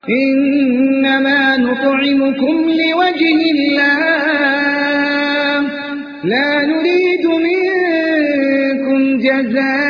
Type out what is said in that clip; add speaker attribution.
Speaker 1: إنما نطعمكم لوجه الله لا نريد منكم جزاء